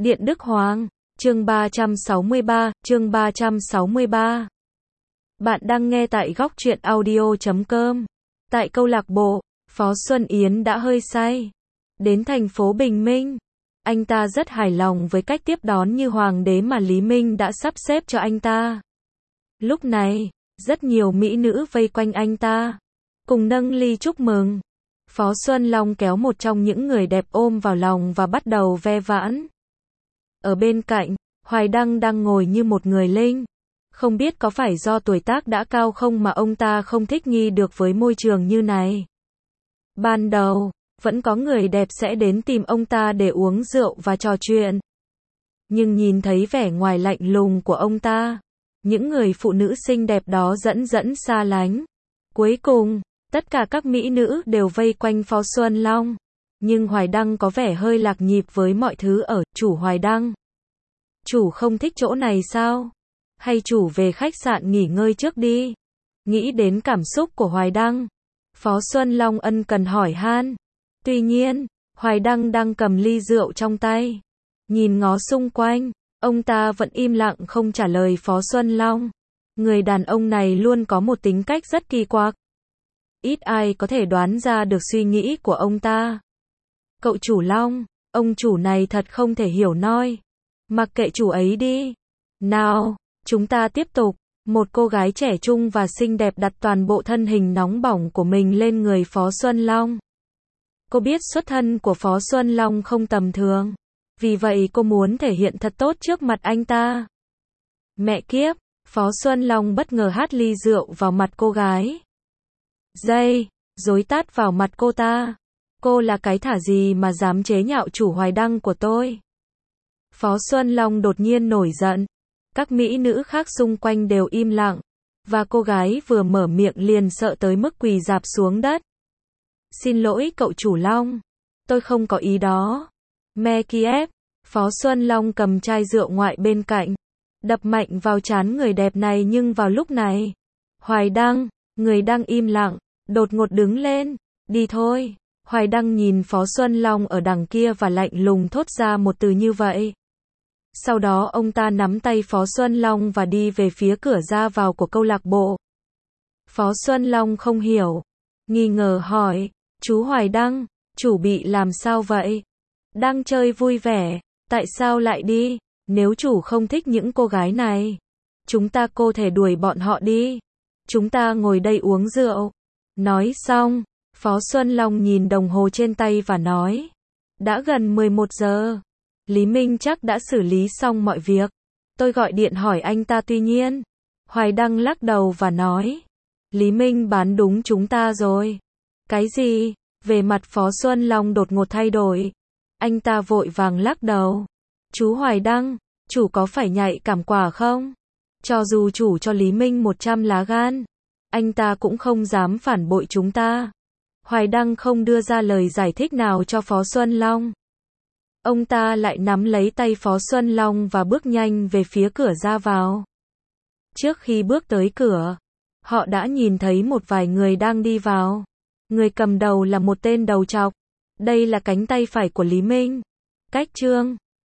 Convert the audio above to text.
Điện Đức Hoàng, chương 363. Bạn đang nghe tại góc truyện audio.com. Tại câu lạc bộ, Phó Xuân Yến đã hơi say. Đến thành phố Bình Minh, anh ta rất hài lòng với cách tiếp đón như hoàng đế mà Lý Minh đã sắp xếp cho anh ta. Lúc này, rất nhiều mỹ nữ vây quanh anh ta, cùng nâng ly chúc mừng. Phó Xuân Long kéo một trong những người đẹp ôm vào lòng và bắt đầu ve vãn. Ở bên cạnh, Hoài Đăng đang ngồi như một người linh. Không biết có phải do tuổi tác đã cao không mà ông ta không thích nghi được với môi trường như này. Ban đầu, vẫn có người đẹp sẽ đến tìm ông ta để uống rượu và trò chuyện. Nhưng nhìn thấy vẻ ngoài lạnh lùng của ông ta, những người phụ nữ xinh đẹp đó dần xa lánh. Cuối cùng, tất cả các mỹ nữ đều vây quanh Phó Xuân Long. Nhưng Hoài Đăng có vẻ hơi lạc nhịp với mọi thứ ở. Chủ Hoài Đăng, chủ không thích chỗ này sao? Hay chủ về khách sạn nghỉ ngơi trước đi? Nghĩ đến cảm xúc của Hoài Đăng, Phó Xuân Long ân cần hỏi han. Tuy nhiên, Hoài Đăng đang cầm ly rượu trong tay, nhìn ngó xung quanh, ông ta vẫn im lặng không trả lời Phó Xuân Long. Người đàn ông này luôn có một tính cách rất kỳ quặc. Ít ai có thể đoán ra được suy nghĩ của ông ta. Cậu chủ Long, ông chủ này thật không thể hiểu nổi. Mặc kệ chủ ấy đi. Nào, chúng ta tiếp tục. Một cô gái trẻ trung và xinh đẹp đặt toàn bộ thân hình nóng bỏng của mình lên người Phó Xuân Long. Cô biết xuất thân của Phó Xuân Long không tầm thường. Vì vậy cô muốn thể hiện thật tốt trước mặt anh ta. Mẹ kiếp, Phó Xuân Long bất ngờ hắt ly rượu vào mặt cô gái. Dối tát vào mặt cô ta. Cô là cái thả gì mà dám chế nhạo chủ Hoài Đăng của tôi? Phó Xuân Long đột nhiên nổi giận. Các mỹ nữ khác xung quanh đều im lặng. Và cô gái vừa mở miệng liền sợ tới mức quỳ rạp xuống đất. Xin lỗi cậu chủ Long. Tôi không có ý đó. Mẹ kiếp. Phó Xuân Long cầm chai rượu ngoại bên cạnh, đập mạnh vào trán người đẹp này nhưng vào lúc này, Hoài Đăng, người đang im lặng, đột ngột đứng lên. Đi thôi. Hoài Đăng nhìn Phó Xuân Long ở đằng kia và lạnh lùng thốt ra một từ như vậy. Sau đó ông ta nắm tay Phó Xuân Long và đi về phía cửa ra vào của câu lạc bộ. Phó Xuân Long không hiểu, nghi ngờ hỏi, chú Hoài Đăng, chủ bị làm sao vậy? Đang chơi vui vẻ, tại sao lại đi? Nếu chủ không thích những cô gái này, chúng ta có thể đuổi bọn họ đi. Chúng ta ngồi đây uống rượu. Nói xong, Phó Xuân Long nhìn đồng hồ trên tay và nói, đã gần 11 giờ. Lý Minh chắc đã xử lý xong mọi việc. Tôi gọi điện hỏi anh ta tuy nhiên. Hoài Đăng lắc đầu và nói, Lý Minh bán đúng chúng ta rồi. Cái gì? Về mặt Phó Xuân Long đột ngột thay đổi. Anh ta vội vàng lắc đầu. Chú Hoài Đăng, chủ có phải nhạy cảm quả không? Cho dù chủ cho Lý Minh 100 lá gan, anh ta cũng không dám phản bội chúng ta. Hoài Đăng không đưa ra lời giải thích nào cho Phó Xuân Long. Ông ta lại nắm lấy tay Phó Xuân Long và bước nhanh về phía cửa ra vào. Trước khi bước tới cửa, họ đã nhìn thấy một vài người đang đi vào. Người cầm đầu là một tên đầu trọc. Đây là cánh tay phải của Lý Minh. Cách Trương,